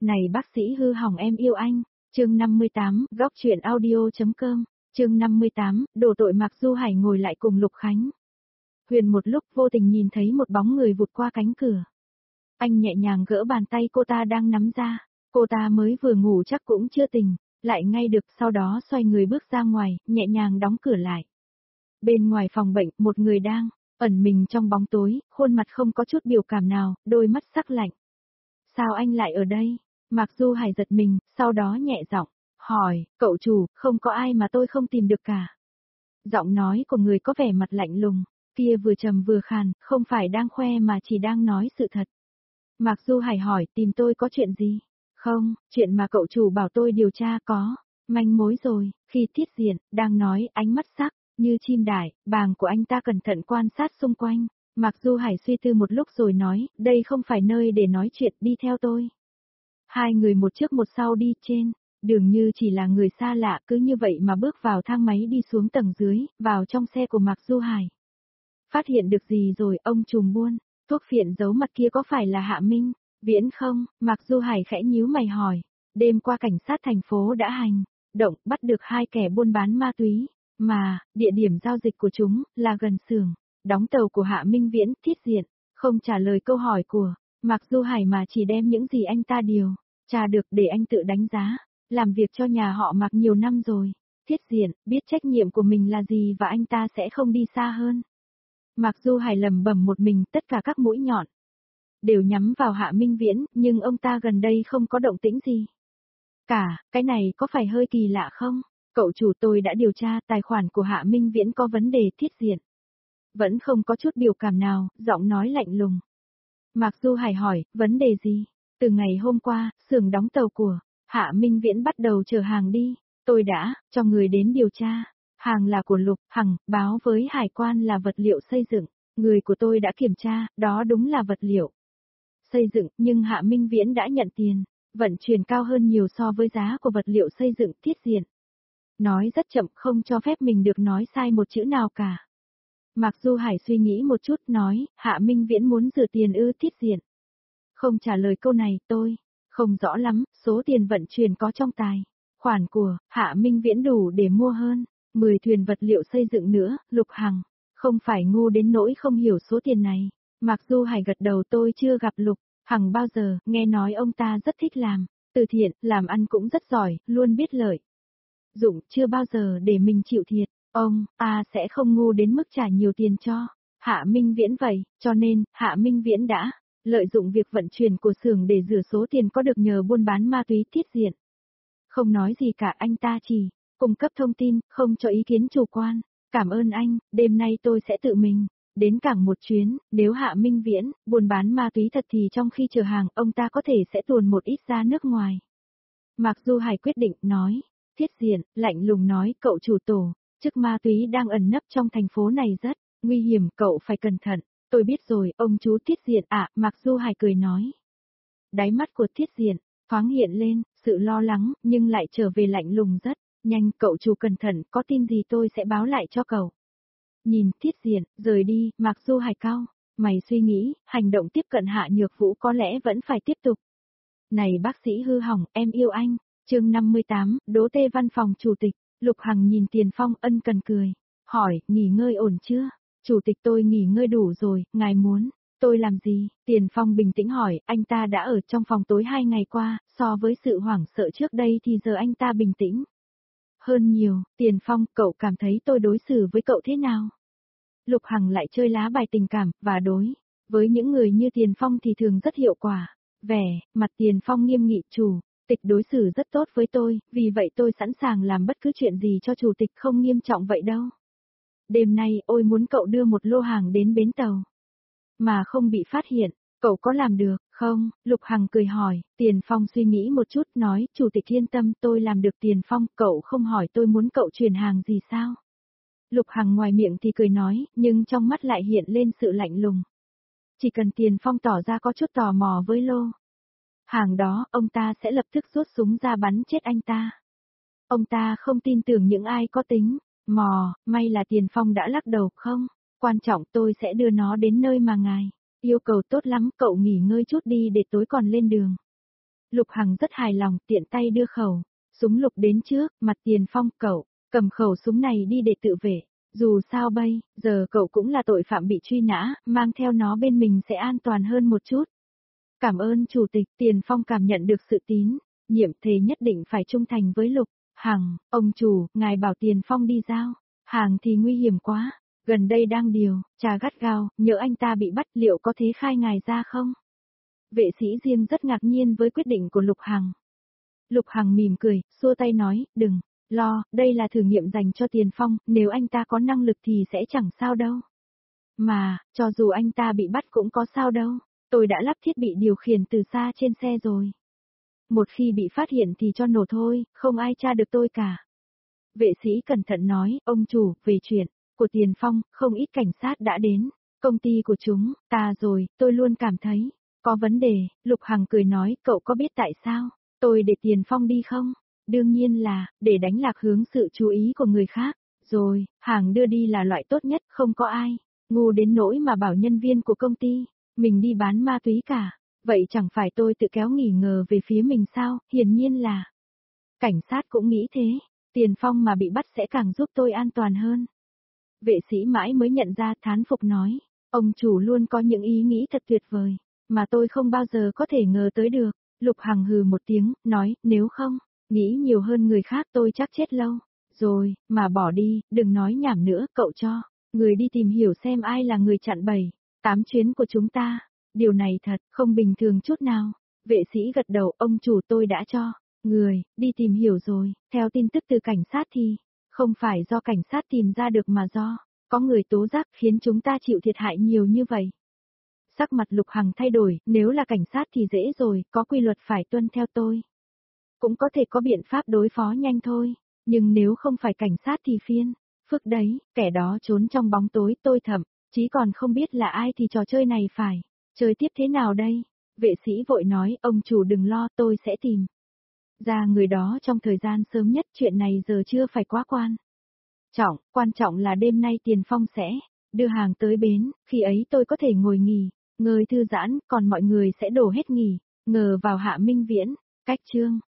Này bác sĩ hư hỏng em yêu anh, chương 58, góc chuyện audio.com, chương 58, đổ tội Mạc Du Hải ngồi lại cùng Lục Khánh. Huyền một lúc vô tình nhìn thấy một bóng người vụt qua cánh cửa. Anh nhẹ nhàng gỡ bàn tay cô ta đang nắm ra, cô ta mới vừa ngủ chắc cũng chưa tỉnh, lại ngay được sau đó xoay người bước ra ngoài, nhẹ nhàng đóng cửa lại. Bên ngoài phòng bệnh, một người đang ẩn mình trong bóng tối, khuôn mặt không có chút biểu cảm nào, đôi mắt sắc lạnh. Sao anh lại ở đây? Mạc Du Hải giật mình, sau đó nhẹ giọng hỏi, cậu chủ, không có ai mà tôi không tìm được cả. Giọng nói của người có vẻ mặt lạnh lùng, kia vừa trầm vừa khàn, không phải đang khoe mà chỉ đang nói sự thật. Mạc Du Hải hỏi, tìm tôi có chuyện gì? Không, chuyện mà cậu chủ bảo tôi điều tra có manh mối rồi. Khi Thiết Diện đang nói, ánh mắt sắc như chim đại, bàng của anh ta cẩn thận quan sát xung quanh. Mạc Du Hải suy tư một lúc rồi nói, đây không phải nơi để nói chuyện, đi theo tôi. Hai người một trước một sau đi trên đường như chỉ là người xa lạ, cứ như vậy mà bước vào thang máy đi xuống tầng dưới, vào trong xe của Mạc Du Hải. Phát hiện được gì rồi, ông trùm buôn, thuốc phiện giấu mặt kia có phải là Hạ Minh Viễn không? Mạc Du Hải khẽ nhíu mày hỏi. Đêm qua cảnh sát thành phố đã hành động bắt được hai kẻ buôn bán ma túy, mà địa điểm giao dịch của chúng là gần xưởng đóng tàu của Hạ Minh Viễn. Thiết Diện không trả lời câu hỏi của Mạc Du Hải mà chỉ đem những gì anh ta điều tra được để anh tự đánh giá. Làm việc cho nhà họ Mạc nhiều năm rồi, Thiết Diện biết trách nhiệm của mình là gì và anh ta sẽ không đi xa hơn. Mạc Du Hải lẩm bẩm một mình, tất cả các mũi nhọn đều nhắm vào Hạ Minh Viễn, nhưng ông ta gần đây không có động tĩnh gì. Cái này có phải hơi kỳ lạ không? Cậu chủ, tôi đã điều tra, tài khoản của Hạ Minh Viễn có vấn đề. Thiết Diện vẫn không có chút biểu cảm nào, giọng nói lạnh lùng. Mạc Du Hải hỏi, vấn đề gì? Từ ngày hôm qua, xưởng đóng tàu của Hạ Minh Viễn bắt đầu chở hàng đi, tôi đã cho người đến điều tra. Hàng là của Lục Hằng, báo với hải quan là vật liệu xây dựng. Người của tôi đã kiểm tra, đó đúng là vật liệu xây dựng, nhưng Hạ Minh Viễn đã nhận tiền vận chuyển cao hơn nhiều so với giá của vật liệu xây dựng. Thiết Diện nói rất chậm, không cho phép mình được nói sai một chữ nào cả. Mạc Du Hải suy nghĩ một chút, nói, Hạ Minh Viễn muốn rửa tiền ư? Thiết Diện không trả lời câu này. Tôi không rõ lắm, số tiền vận chuyển có trong tài khoản của Hạ Minh Viễn đủ để mua hơn 10 thuyền vật liệu xây dựng nữa. Lục Hằng không phải ngu đến nỗi không hiểu số tiền này. Mạc Du Hải gật đầu, tôi chưa gặp Lục Hằng bao giờ, nghe nói ông ta rất thích làm từ thiện, làm ăn cũng rất giỏi, luôn biết lợi dụng, chưa bao giờ để mình chịu thiệt. Ông ta sẽ không ngu đến mức trả nhiều tiền cho Hạ Minh Viễn vậy, cho nên Hạ Minh Viễn đã lợi dụng việc vận chuyển của xưởng để rửa số tiền có được nhờ buôn bán ma túy. Thiết Diện không nói gì cả, anh ta chỉ cung cấp thông tin, không cho ý kiến chủ quan. Cảm ơn anh, đêm nay tôi sẽ tự mình đến cảng một chuyến. Nếu Hạ Minh Viễn buôn bán ma túy thật thì trong khi chở hàng, ông ta có thể sẽ tuồn một ít ra nước ngoài. Mạc Du Hải quyết định nói. Thiết Diện lạnh lùng nói, cậu chủ, tổ chức ma túy đang ẩn nấp trong thành phố này rất nguy hiểm, cậu phải cẩn thận. Tôi biết rồi, ông chú Thiết Diện ạ. Mạc Du Hải cười nói. Đáy mắt của Thiết Diện thoáng hiện lên sự lo lắng, nhưng lại trở về lạnh lùng rất nhanh. Cậu chủ cẩn thận, có tin gì tôi sẽ báo lại cho cậu. Nhìn Thiết Diện rời đi, Mạc Du Hải cau mày suy nghĩ, hành động tiếp cận Hạ Nhược Vũ có lẽ vẫn phải tiếp tục. Này bác sĩ hư hỏng, em yêu anh, chương 58, Đỗ Tê văn phòng chủ tịch. Lục Hằng nhìn Tiền Phong ân cần cười, hỏi, nghỉ ngơi ổn chưa? Chủ tịch, tôi nghỉ ngơi đủ rồi, ngài muốn tôi làm gì? Tiền Phong bình tĩnh hỏi, anh ta đã ở trong phòng tối 2 ngày qua, so với sự hoảng sợ trước đây thì giờ anh ta bình tĩnh hơn nhiều. Tiền Phong, cậu cảm thấy tôi đối xử với cậu thế nào? Lục Hằng lại chơi lá bài tình cảm, và đối với những người như Tiền Phong thì thường rất hiệu quả. Vẻ mặt Tiền Phong nghiêm nghị, chủ tịch đối xử rất tốt với tôi, vì vậy tôi sẵn sàng làm bất cứ chuyện gì cho chủ tịch, không nghiêm trọng vậy đâu. Đêm nay, ôi muốn cậu đưa một lô hàng đến bến tàu mà không bị phát hiện, cậu có làm được không? Lục Hằng cười hỏi. Tiền Phong suy nghĩ một chút, nói, chủ tịch yên tâm, tôi làm được. Tiền Phong, cậu không hỏi tôi muốn cậu chuyển hàng gì sao? Lục Hằng ngoài miệng thì cười nói, nhưng trong mắt lại hiện lên sự lạnh lùng. Chỉ cần Tiền Phong tỏ ra có chút tò mò với lô hàng đó, ông ta sẽ lập tức rút súng ra bắn chết anh ta. Ông ta không tin tưởng những ai có tính may là Tiền Phong đã lắc đầu. Không quan trọng, tôi sẽ đưa nó đến nơi mà ngài yêu cầu. Tốt lắm, cậu nghỉ ngơi chút đi để tối còn lên đường. Lục Hằng rất hài lòng, tiện tay đưa khẩu súng lục đến trước, mặt Tiền Phong, cậu, cầm khẩu súng này đi để tự vệ. Dù sao bây giờ cậu cũng là tội phạm bị truy nã, mang theo nó bên mình sẽ an toàn hơn một chút. Cảm ơn chủ tịch, Tiền Phong cảm nhận được sự tín nhiệm, thề nhất định phải trung thành với Lục Hằng. Ông chủ, ngài bảo Tiền Phong đi giao hàng thì nguy hiểm quá, gần đây đang điều tra gắt gao, nhỡ anh ta bị bắt liệu có thế khai ngài ra không? Vệ sĩ riêng rất ngạc nhiên với quyết định của Lục Hằng. Lục Hằng mỉm cười, xua tay nói, đừng lo, đây là thử nghiệm dành cho Tiền Phong, nếu anh ta có năng lực thì sẽ chẳng sao đâu. Mà, cho dù anh ta bị bắt cũng có sao đâu, tôi đã lắp thiết bị điều khiển từ xa trên xe rồi. Một khi bị phát hiện thì cho nổ thôi, không ai tra được tôi cả. Vệ sĩ cẩn thận nói, ông chủ, về chuyện của Tiền Phong, không ít cảnh sát đã đến công ty của chúng ta rồi, tôi luôn cảm thấy có vấn đề. Lục Hằng cười nói, cậu có biết tại sao tôi để Tiền Phong đi không? Đương nhiên là, để đánh lạc hướng sự chú ý của người khác. Rồi, hàng đưa đi là loại tốt nhất, không có ai ngu đến nỗi mà bảo nhân viên của công ty mình đi bán ma túy cả. Vậy chẳng phải tôi tự kéo nghi ngờ về phía mình sao? Hiển nhiên là cảnh sát cũng nghĩ thế. Tiền Phong mà bị bắt sẽ càng giúp tôi an toàn hơn. Vệ sĩ mãi mới nhận ra, thán phục nói, ông chủ luôn có những ý nghĩ thật tuyệt vời, mà tôi không bao giờ có thể ngờ tới được. Lục Hằng hừ một tiếng, nói, nếu không nghĩ nhiều hơn người khác tôi chắc chết lâu rồi, mà bỏ đi, đừng nói nhảm nữa, cậu cho người đi tìm hiểu xem ai là người chặn 7-8 chuyến của chúng ta. Điều này thật không bình thường chút nào. Vệ sĩ gật đầu, ông chủ, tôi đã cho người đi tìm hiểu rồi, theo tin tức từ cảnh sát thì không phải do cảnh sát tìm ra được mà do có người tố giác khiến chúng ta chịu thiệt hại nhiều như vậy. Sắc mặt Lục Hằng thay đổi, nếu là cảnh sát thì dễ rồi, có quy luật phải tuân theo tôi. Cũng có thể có biện pháp đối phó nhanh thôi, nhưng nếu không phải cảnh sát thì phiên phức đấy, kẻ đó trốn trong bóng tối, tôi thậm chí còn không biết là ai thì trò chơi này phải chơi tiếp thế nào đây? Vệ sĩ vội nói, ông chủ đừng lo, tôi sẽ tìm ra người đó trong thời gian sớm nhất, chuyện này giờ chưa phải quá quan trọng là đêm nay Tiền Phong sẽ đưa hàng tới bến, khi ấy tôi có thể ngồi nghỉ ngơi thư giãn, còn mọi người sẽ đổ hết nghỉ ngờ vào Hạ Minh Viễn. Cách chương